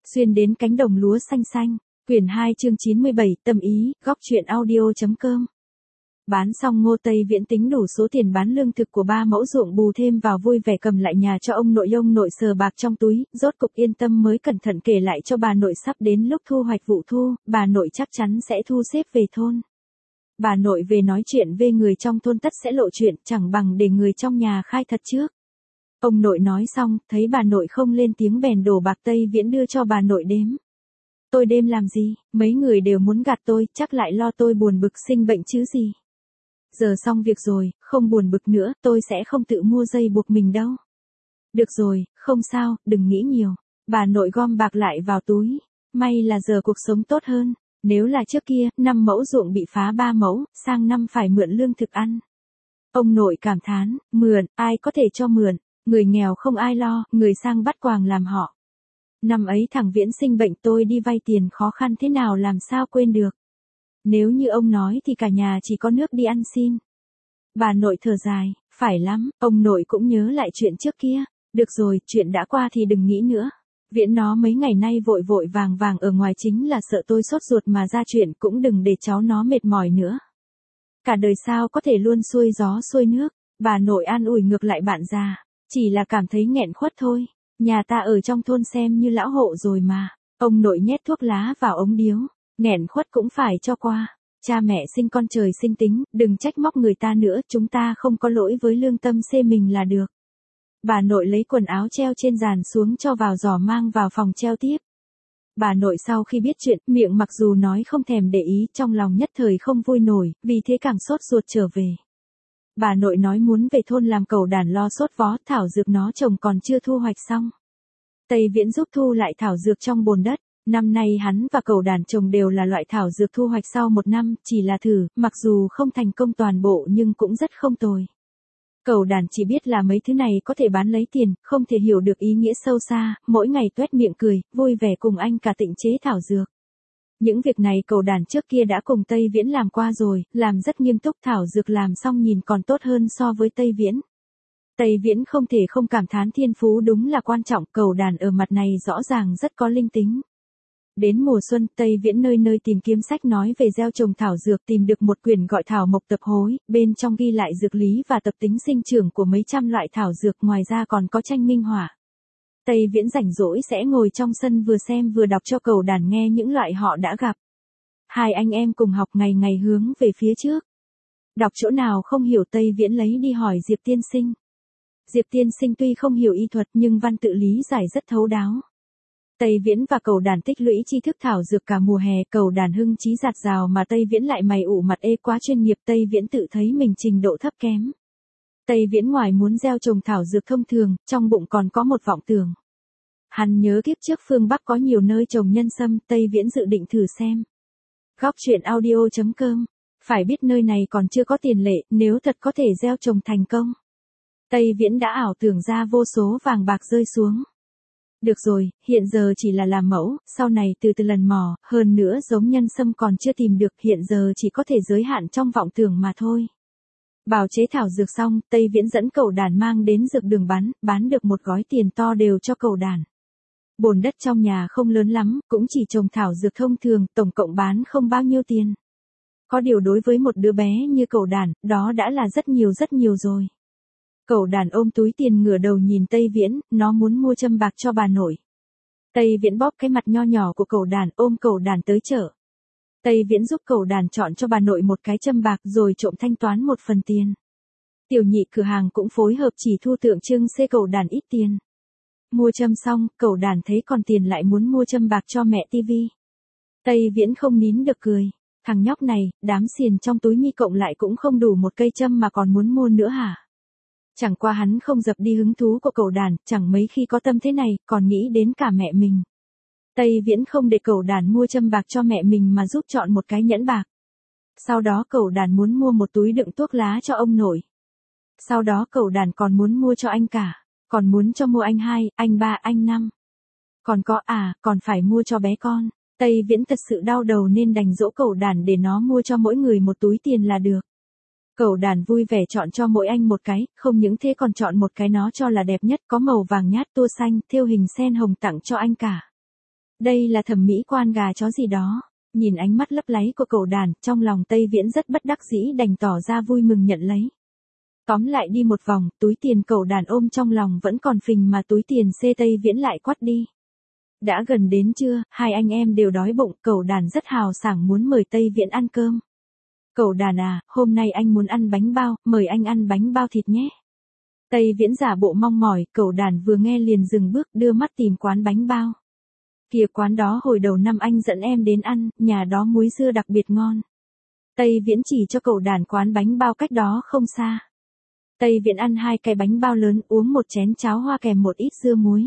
Xuyên đến cánh đồng lúa xanh xanh. Quyển 2 chương 97, tâm ý, góc truyện audio.com. Bán xong Ngô Tây Viễn tính đủ số tiền bán lương thực của 3 mẫu ruộng bù thêm vào vui vẻ cầm lại nhà cho ông nội sờ bạc trong túi, rốt cục yên tâm mới cẩn thận kể lại cho bà nội sắp đến lúc thu hoạch vụ thu, bà nội chắc chắn sẽ thu xếp về thôn. Bà nội về nói chuyện với người trong thôn tất sẽ lộ chuyện, chẳng bằng để người trong nhà khai thật trước. Ông nội nói xong, thấy bà nội không lên tiếng bèn đổ bạc Tây Viễn đưa cho bà nội đếm. Tôi đêm làm gì, mấy người đều muốn gạt tôi, chắc lại lo tôi buồn bực sinh bệnh chứ gì. Giờ xong việc rồi, không buồn bực nữa, tôi sẽ không tự mua dây buộc mình đâu. Được rồi, không sao, đừng nghĩ nhiều. Bà nội gom bạc lại vào túi. May là giờ cuộc sống tốt hơn. Nếu là trước kia, 5 mẫu ruộng bị phá 3 mẫu, sang năm phải mượn lương thực ăn. Ông nội cảm thán, mượn, ai có thể cho mượn, người nghèo không ai lo, người sang bắt quàng làm họ. Năm ấy thằng Viễn sinh bệnh tôi đi vay tiền khó khăn thế nào làm sao quên được. Nếu như ông nói thì cả nhà chỉ có nước đi ăn xin. Bà nội thở dài, phải lắm, ông nội cũng nhớ lại chuyện trước kia. Được rồi, chuyện đã qua thì đừng nghĩ nữa. Viễn nó mấy ngày nay vội vội vàng vàng ở ngoài chính là sợ tôi sốt ruột mà ra chuyện, cũng đừng để cháu nó mệt mỏi nữa. Cả đời sao có thể luôn xuôi gió xuôi nước. Bà nội an ủi ngược lại bạn già, chỉ là cảm thấy nghẹn khuất thôi. Nhà ta ở trong thôn xem như lão hộ rồi mà. Ông nội nhét thuốc lá vào ống điếu. Nghẹn khuất cũng phải cho qua. Cha mẹ sinh con trời sinh tính, đừng trách móc người ta nữa, chúng ta không có lỗi với lương tâm xê mình là được. Bà nội lấy quần áo treo trên giàn xuống cho vào giỏ mang vào phòng treo tiếp. Bà nội sau khi biết chuyện, miệng mặc dù nói không thèm để ý, trong lòng nhất thời không vui nổi, vì thế càng sốt ruột trở về. Bà nội nói muốn về thôn làm cẩu đàn lo sốt vó, thảo dược nó trồng còn chưa thu hoạch xong. Tây Viễn giúp thu lại thảo dược trong bồn đất. Năm nay hắn và cẩu đàn trồng đều là loại thảo dược thu hoạch sau 1 năm, chỉ là thử, mặc dù không thành công toàn bộ nhưng cũng rất không tồi. Cẩu đàn chỉ biết là mấy thứ này có thể bán lấy tiền, không thể hiểu được ý nghĩa sâu xa, mỗi ngày tuét miệng cười, vui vẻ cùng anh cả Tịnh chế thảo dược. Những việc này cẩu đàn trước kia đã cùng Tây Viễn làm qua rồi, làm rất nghiêm túc, thảo dược làm xong nhìn còn tốt hơn so với Tây Viễn. Tây Viễn không thể không cảm thán thiên phú đúng là quan trọng, cẩu đàn ở mặt này rõ ràng rất có linh tính. Đến mùa xuân, Tây Viễn nơi nơi tìm kiếm sách nói về gieo trồng thảo dược, tìm được một quyển gọi Thảo Mộc Tập Hối, bên trong ghi lại dược lý và tập tính sinh trưởng của mấy trăm loại thảo dược, ngoài ra còn có tranh minh họa. Tây Viễn rảnh rỗi sẽ ngồi trong sân vừa xem vừa đọc cho cẩu đàn nghe những loại họ đã gặp. Hai anh em cùng học ngày ngày hướng về phía trước. Đọc chỗ nào không hiểu Tây Viễn lấy đi hỏi Diệp tiên sinh. Diệp tiên sinh tuy không hiểu y thuật nhưng văn tự lý giải rất thấu đáo. Tây Viễn và cẩu đàn tích lũy tri thức thảo dược cả mùa hè, cẩu đàn hưng trí dạt dào mà Tây Viễn lại mày ủ mặt ê quá chuyên nghiệp, Tây Viễn tự thấy mình trình độ thấp kém. Tây Viễn ngoài muốn gieo trồng thảo dược thông thường, trong bụng còn có một vọng tưởng. Hắn nhớ kiếp trước phương Bắc có nhiều nơi trồng nhân sâm, Tây Viễn dự định thử xem. Góc truyện audio.com. Phải biết nơi này còn chưa có tiền lệ, nếu thật có thể gieo trồng thành công. Tây Viễn đã ảo tưởng ra vô số vàng bạc rơi xuống. Được rồi, hiện giờ chỉ là làm mẫu, sau này từ từ lần mò, hơn nữa giống nhân sâm còn chưa tìm được, hiện giờ chỉ có thể giới hạn trong vọng tưởng mà thôi. Bào chế thảo dược xong, Tây Viễn dẫn cẩu đàn mang đến dược đường bán được một gói tiền to đều cho cẩu đàn. Bồn đất trong nhà không lớn lắm, cũng chỉ trồng thảo dược thông thường, tổng cộng bán không bao nhiêu tiền. Có điều đối với một đứa bé như cẩu đàn, đó đã là rất nhiều rồi. Cẩu đàn ôm túi tiền ngửa đầu nhìn Tây Viễn, nó muốn mua châm bạc cho bà nội. Tây Viễn bóp cái mặt nho nhỏ của cẩu đàn, ôm cẩu đàn tới chợ. Tây Viễn giúp cẩu đàn chọn cho bà nội một cái châm bạc rồi trộm thanh toán một phần tiền. Tiểu nhị cửa hàng cũng phối hợp chỉ thu tượng trưng xê cẩu đàn ít tiền. Mua châm xong, cẩu đàn thấy còn tiền lại muốn mua châm bạc cho mẹ tivi. Tây Viễn không nín được cười. Thằng nhóc này, đám xiền trong túi mi cộng lại cũng không đủ một cây châm mà còn muốn mua nữa hả? Chẳng qua hắn không dập đi hứng thú của cẩu đàn, chẳng mấy khi có tâm thế này, còn nghĩ đến cả mẹ mình. Tây Viễn không để cẩu đàn mua châm bạc cho mẹ mình mà giúp chọn một cái nhẫn bạc. Sau đó cẩu đàn muốn mua một túi đựng thuốc lá cho ông nội. Sau đó cẩu đàn còn muốn mua cho anh cả, còn muốn cho mua anh 2, anh 3, anh 5. Còn có còn phải mua cho bé con. Tây Viễn thật sự đau đầu nên đành dỗ cẩu đàn để nó mua cho mỗi người một túi tiền là được. Cẩu đàn vui vẻ chọn cho mỗi anh một cái, không những thế còn chọn một cái nó cho là đẹp nhất, có màu vàng nhát tua xanh, thêu hình sen hồng tặng cho anh cả. Đây là thẩm mỹ quan gà chó gì đó. Nhìn ánh mắt lấp láy của cậu đàn, trong lòng Tây Viễn rất bất đắc dĩ đành tỏ ra vui mừng nhận lấy. Tóm lại đi một vòng, túi tiền cậu đàn ôm trong lòng vẫn còn phình mà túi tiền xê Tây Viễn lại quắt đi. Đã gần đến trưa, hai anh em đều đói bụng, cậu đàn rất hào sảng muốn mời Tây Viễn ăn cơm. Cậu đàn à, hôm nay anh muốn ăn bánh bao, mời anh ăn bánh bao thịt nhé. Tây Viễn giả bộ mong mỏi, cậu đàn vừa nghe liền dừng bước đưa mắt tìm quán bánh bao. Kìa quán đó hồi đầu năm anh dẫn em đến ăn, nhà đó muối dưa đặc biệt ngon. Tây Viễn chỉ cho cậu đàn quán bánh bao cách đó không xa. Tây Viễn ăn 2 cái bánh bao lớn, uống một chén cháo hoa kèm một ít dưa muối.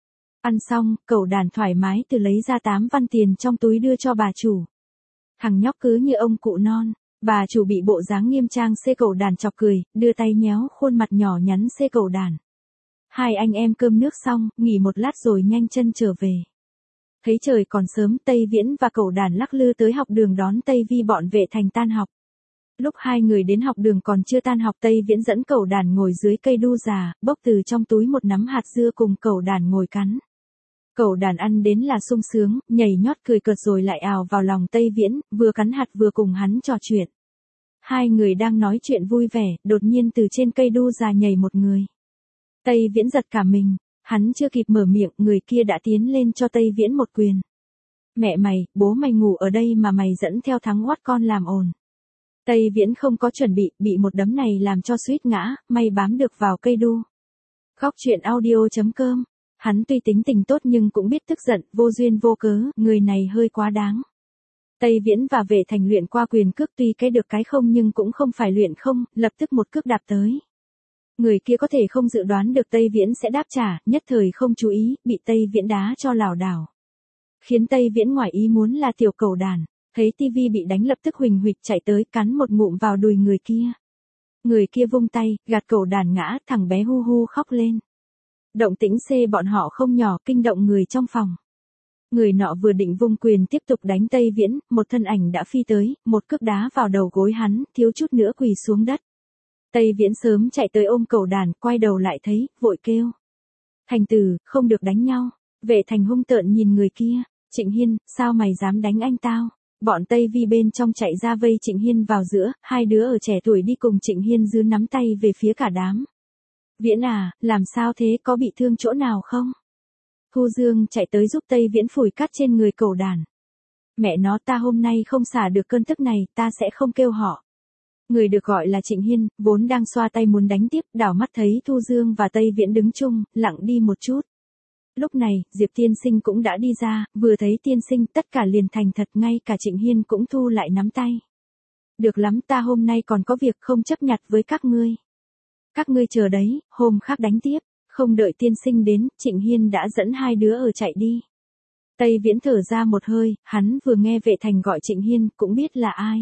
Ăn xong, cậu đàn thoải mái từ lấy ra 8 văn tiền trong túi đưa cho bà chủ. Thằng nhóc cứ như ông cụ non, bà chủ bị bộ dáng nghiêm trang xê cậu đàn chọc cười, đưa tay nhéo khuôn mặt nhỏ nhắn xê cậu đàn. Hai anh em cơm nước xong, nghỉ một lát rồi nhanh chân trở về. Thấy trời còn sớm, Tây Viễn và cậu đàn lắc lư tới học đường đón Tây Vi bọn Vệ Thành tan học. Lúc hai người đến học đường còn chưa tan học, Tây Viễn dẫn cậu đàn ngồi dưới cây đu già, bốc từ trong túi một nắm hạt dưa cùng cậu đàn ngồi cắn. Cậu đàn ăn đến là sung sướng, nhảy nhót cười cợt rồi lại ào vào lòng Tây Viễn, vừa cắn hạt vừa cùng hắn trò chuyện. Hai người đang nói chuyện vui vẻ, đột nhiên từ trên cây đu già nhảy một người. Tây Viễn giật cả mình, hắn chưa kịp mở miệng, người kia đã tiến lên cho Tây Viễn một quyền. Mẹ mày, bố mày ngủ ở đây mà mày dẫn theo thắng oát con làm ồn. Tây Viễn không có chuẩn bị một đấm này làm cho suýt ngã, may bám được vào cây đu. Góc truyện audio.com. Hắn tuy tính tình tốt nhưng cũng biết tức giận, vô duyên vô cớ, người này hơi quá đáng. Tây Viễn và Vệ Thành luyện qua quyền cước, tuy cái được cái không nhưng cũng không phải luyện không, lập tức một cước đạp tới. Người kia có thể không dự đoán được Tây Viễn sẽ đáp trả, nhất thời không chú ý, bị Tây Viễn đá cho lảo đảo. Khiến Tây Viễn ngoài ý muốn là tiểu cẩu đàn, thấy tivi bị đánh lập tức huỳnh huỵch chạy tới cắn một ngụm vào đùi người kia. Người kia vung tay, gạt cẩu đàn ngã, thằng bé hu hu khóc lên. Động tĩnh xê bọn họ không nhỏ, kinh động người trong phòng. Người nọ vừa định vung quyền tiếp tục đánh Tây Viễn, một thân ảnh đã phi tới, một cước đá vào đầu gối hắn, thiếu chút nữa quỳ xuống đất. Tây Viễn sớm chạy tới ôm cẩu đàn, quay đầu lại thấy, vội kêu. Thành Tử, không được đánh nhau. Vệ Thành hung tợn nhìn người kia. Trịnh Hiên, sao mày dám đánh anh tao? Bọn Tây Vi bên trong chạy ra vây Trịnh Hiên vào giữa, hai đứa ở trẻ tuổi đi cùng Trịnh Hiên giữ nắm tay về phía cả đám. Viễn à, làm sao thế, có bị thương chỗ nào không? Thu Dương chạy tới giúp Tây Viễn phủi cát trên người cẩu đàn. Mẹ nó, ta hôm nay không xả được cơn tức này, ta sẽ không kêu họ. Người được gọi là Trịnh Hiên, vốn đang xoa tay muốn đánh tiếp, đảo mắt thấy Thu Dương và Tây Viễn đứng chung, lặng đi một chút. Lúc này, Diệp Tiên Sinh cũng đã đi ra, vừa thấy Tiên Sinh tất cả liền thành thật, ngay cả Trịnh Hiên cũng thu lại nắm tay. Được lắm, ta hôm nay còn có việc không chấp nhặt với các ngươi. Các ngươi chờ đấy, hôm khác đánh tiếp. Không đợi Tiên Sinh đến, Trịnh Hiên đã dẫn hai đứa ở chạy đi. Tây Viễn thở ra một hơi, hắn vừa nghe Vệ Thành gọi Trịnh Hiên, cũng biết là ai.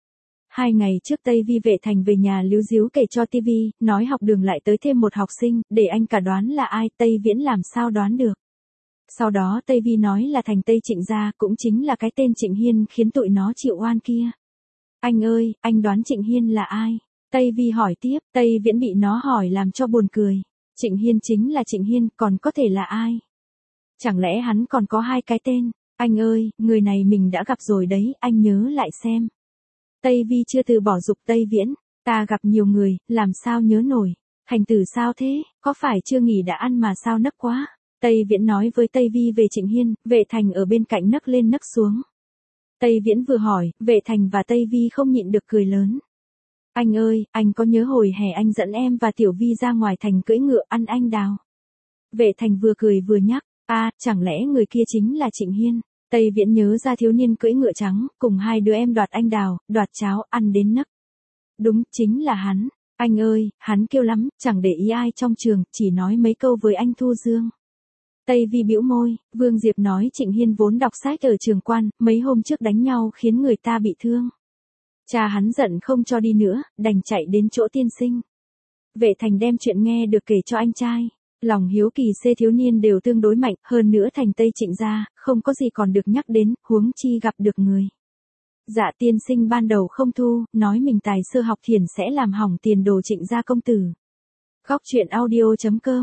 2 ngày trước Tây Vi Vệ Thành về nhà líu díu kể cho TV, nói học đường lại tới thêm một học sinh, để anh cả đoán là ai, Tây Viễn làm sao đoán được. Sau đó Tây Vi nói là thành Tây Trịnh gia, cũng chính là cái tên Trịnh Hiên khiến tụi nó chịu oan kia. Anh ơi, anh đoán Trịnh Hiên là ai? Tây Vi hỏi tiếp, Tây Viễn bị nó hỏi làm cho buồn cười. Trịnh Hiên chính là Trịnh Hiên, còn có thể là ai? Chẳng lẽ hắn còn có 2 cái tên? Anh ơi, người này mình đã gặp rồi đấy, anh nhớ lại xem. Tây Vi chưa từ bỏ giục Tây Viễn, ta gặp nhiều người, làm sao nhớ nổi. Thành Tử sao thế, có phải chưa nghỉ đã ăn mà sao nấc quá? Tây Viễn nói với Tây Vi về Trịnh Hiên, Vệ Thành ở bên cạnh nấc lên nấc xuống. Tây Viễn vừa hỏi, Vệ Thành và Tây Vi không nhịn được cười lớn. Anh ơi, anh có nhớ hồi hè anh dẫn em và Tiểu Vi ra ngoài thành cưỡi ngựa ăn anh đào? Vệ Thành vừa cười vừa nhắc, chẳng lẽ người kia chính là Trịnh Hiên? Tây Viễn nhớ ra thiếu niên cưỡi ngựa trắng, cùng 2 đứa em đoạt anh đào, đoạt cháo, ăn đến nấc. Đúng, chính là hắn. Anh ơi, hắn kêu lắm, chẳng để ý ai trong trường, chỉ nói mấy câu với anh Thu Dương. Tây Vi bĩu môi, Vương Diệp nói Trịnh Hiên vốn đọc sách ở trường quan, mấy hôm trước đánh nhau khiến người ta bị thương. Cha hắn giận không cho đi nữa, đành chạy đến chỗ Tiên Sinh. Vệ Thành đem chuyện nghe được kể cho anh trai. Lòng hiếu kỳ xê thiếu niên đều tương đối mạnh, hơn nữa thành Tây Trịnh gia, không có gì còn được nhắc đến, huống chi gặp được người. Dạ Tiên Sinh ban đầu không thu, nói mình tài sơ học thiền sẽ làm hỏng tiền đồ Trịnh gia công tử. Góc truyện audio.com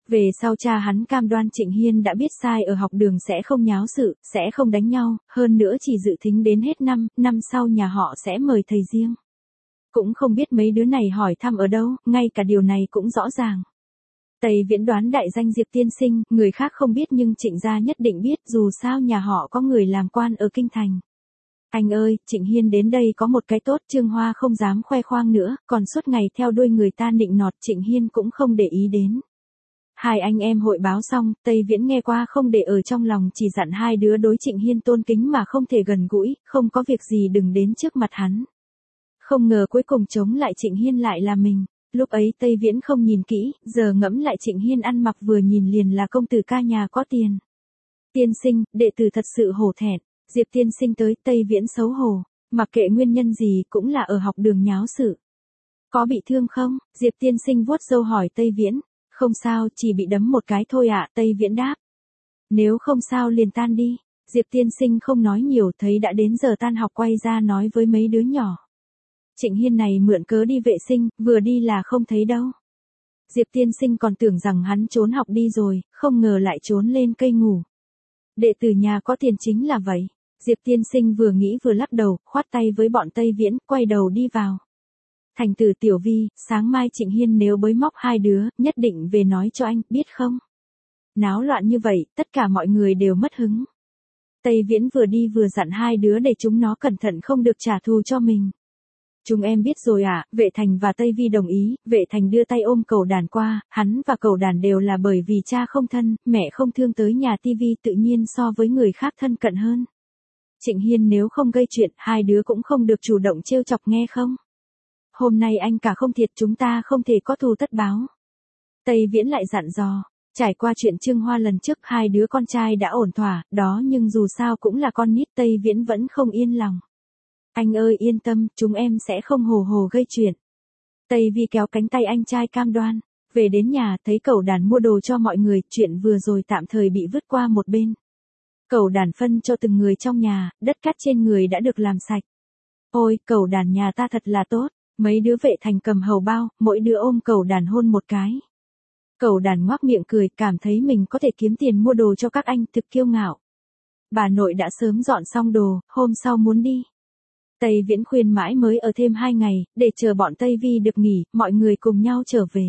Về sau cha hắn cam đoan Trịnh Hiên đã biết sai ở học đường sẽ không nháo sự, sẽ không đánh nhau, hơn nữa chỉ dự tính đến hết năm sau nhà họ sẽ mời thầy riêng. Cũng không biết mấy đứa này hỏi thăm ở đâu, ngay cả điều này cũng rõ ràng. Tây Viễn đoán đại danh Diệp tiên sinh, người khác không biết nhưng Trịnh gia nhất định biết, dù sao nhà họ có người làm quan ở kinh thành. Anh ơi, Trịnh Hiên đến đây có một cái tốt, Trương Hoa không dám khoe khoang nữa, còn suốt ngày theo đuôi người ta nịnh nọt, Trịnh Hiên cũng không để ý đến. Hai anh em hội báo xong, Tây Viễn nghe qua không để ở trong lòng, chỉ dặn hai đứa đối Trịnh Hiên tôn kính mà không thể gần gũi, không có việc gì đừng đến trước mặt hắn. Không ngờ cuối cùng chống lại Trịnh Hiên lại là mình. Lúc ấy Tây Viễn không nhìn kỹ, giờ ngẫm lại Trịnh Hiên ăn mặc vừa nhìn liền là công tử ca nhà có tiền. Tiên sinh, đệ tử thật sự hổ thẹn. Diệp tiên sinh tới, Tây Viễn xấu hổ, mặc kệ nguyên nhân gì cũng là ở học đường nháo sự. Có bị thương không? Diệp tiên sinh vuốt râu hỏi Tây Viễn. Không sao, chỉ bị đấm một cái thôi ạ, Tây Viễn đáp. Nếu không sao liền tan đi. Diệp tiên sinh không nói nhiều, thấy đã đến giờ tan học quay ra nói với mấy đứa nhỏ. Trịnh Hiên này mượn cớ đi vệ sinh, vừa đi là không thấy đâu. Diệp tiên sinh còn tưởng rằng hắn trốn học đi rồi, không ngờ lại trốn lên cây ngủ. Đệ tử nhà có tiền chính là vậy. Diệp tiên sinh vừa nghĩ vừa lắc đầu, khoát tay với bọn Tây Viễn, quay đầu đi vào. Thành tử Tiểu Vi, sáng mai Trịnh Hiên nếu bới móc hai đứa, nhất định về nói cho anh, biết không? Náo loạn như vậy, tất cả mọi người đều mất hứng. Tây Viễn vừa đi vừa dặn hai đứa để chúng nó cẩn thận không được trả thù cho mình. Chúng em biết rồi ạ, Vệ Thành và Tây Vi đồng ý, Vệ Thành đưa tay ôm Cẩu Đàn qua, hắn và Cẩu Đàn đều là bởi vì cha không thân, mẹ không thương tới nhà tivi tự nhiên so với người khác thân cận hơn. Trịnh Hiên nếu không gây chuyện, hai đứa cũng không được chủ động trêu chọc nghe không? Hôm nay anh cả không thiệt chúng ta không thể có thù tất báo. Tây Viễn lại dặn dò, trải qua chuyện Trương Hoa lần trước hai đứa con trai đã ổn thỏa, đó nhưng dù sao cũng là con nít Tây Viễn vẫn không yên lòng. Anh ơi yên tâm, chúng em sẽ không hồ hồ gây chuyện. Tây Vi kéo cánh tay anh trai cam đoan. Về đến nhà thấy Cẩu Đàn mua đồ cho mọi người, chuyện vừa rồi tạm thời bị vứt qua một bên. Cẩu Đàn phân cho từng người trong nhà, đất cát trên người đã được làm sạch. Ôi, Cẩu Đàn nhà ta thật là tốt. Mấy đứa Vệ Thành cầm hầu bao, mỗi đứa ôm Cẩu Đàn hôn một cái. Cẩu Đàn ngoác miệng cười, cảm thấy mình có thể kiếm tiền mua đồ cho các anh, thực kiêu ngạo. Bà nội đã sớm dọn xong đồ, hôm sau muốn đi. Tây Viễn khuyên mãi mới ở thêm 2 ngày, để chờ bọn Tây Vi được nghỉ, mọi người cùng nhau trở về.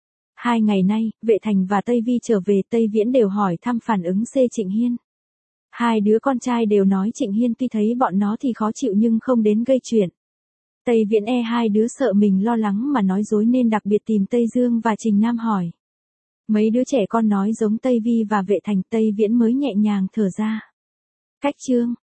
2 ngày nay, Vệ Thành và Tây Vi trở về, Tây Viễn đều hỏi thăm phản ứng C Trịnh Hiên. Hai đứa con trai đều nói Trịnh Hiên tuy thấy bọn nó thì khó chịu nhưng không đến gây chuyện. Tây Viễn hai đứa sợ mình lo lắng mà nói dối nên đặc biệt tìm Tây Dương và Trình Nam hỏi. Mấy đứa trẻ con nói giống Tây Vi và Vệ Thành, Tây Viễn mới nhẹ nhàng thở ra. Cách chương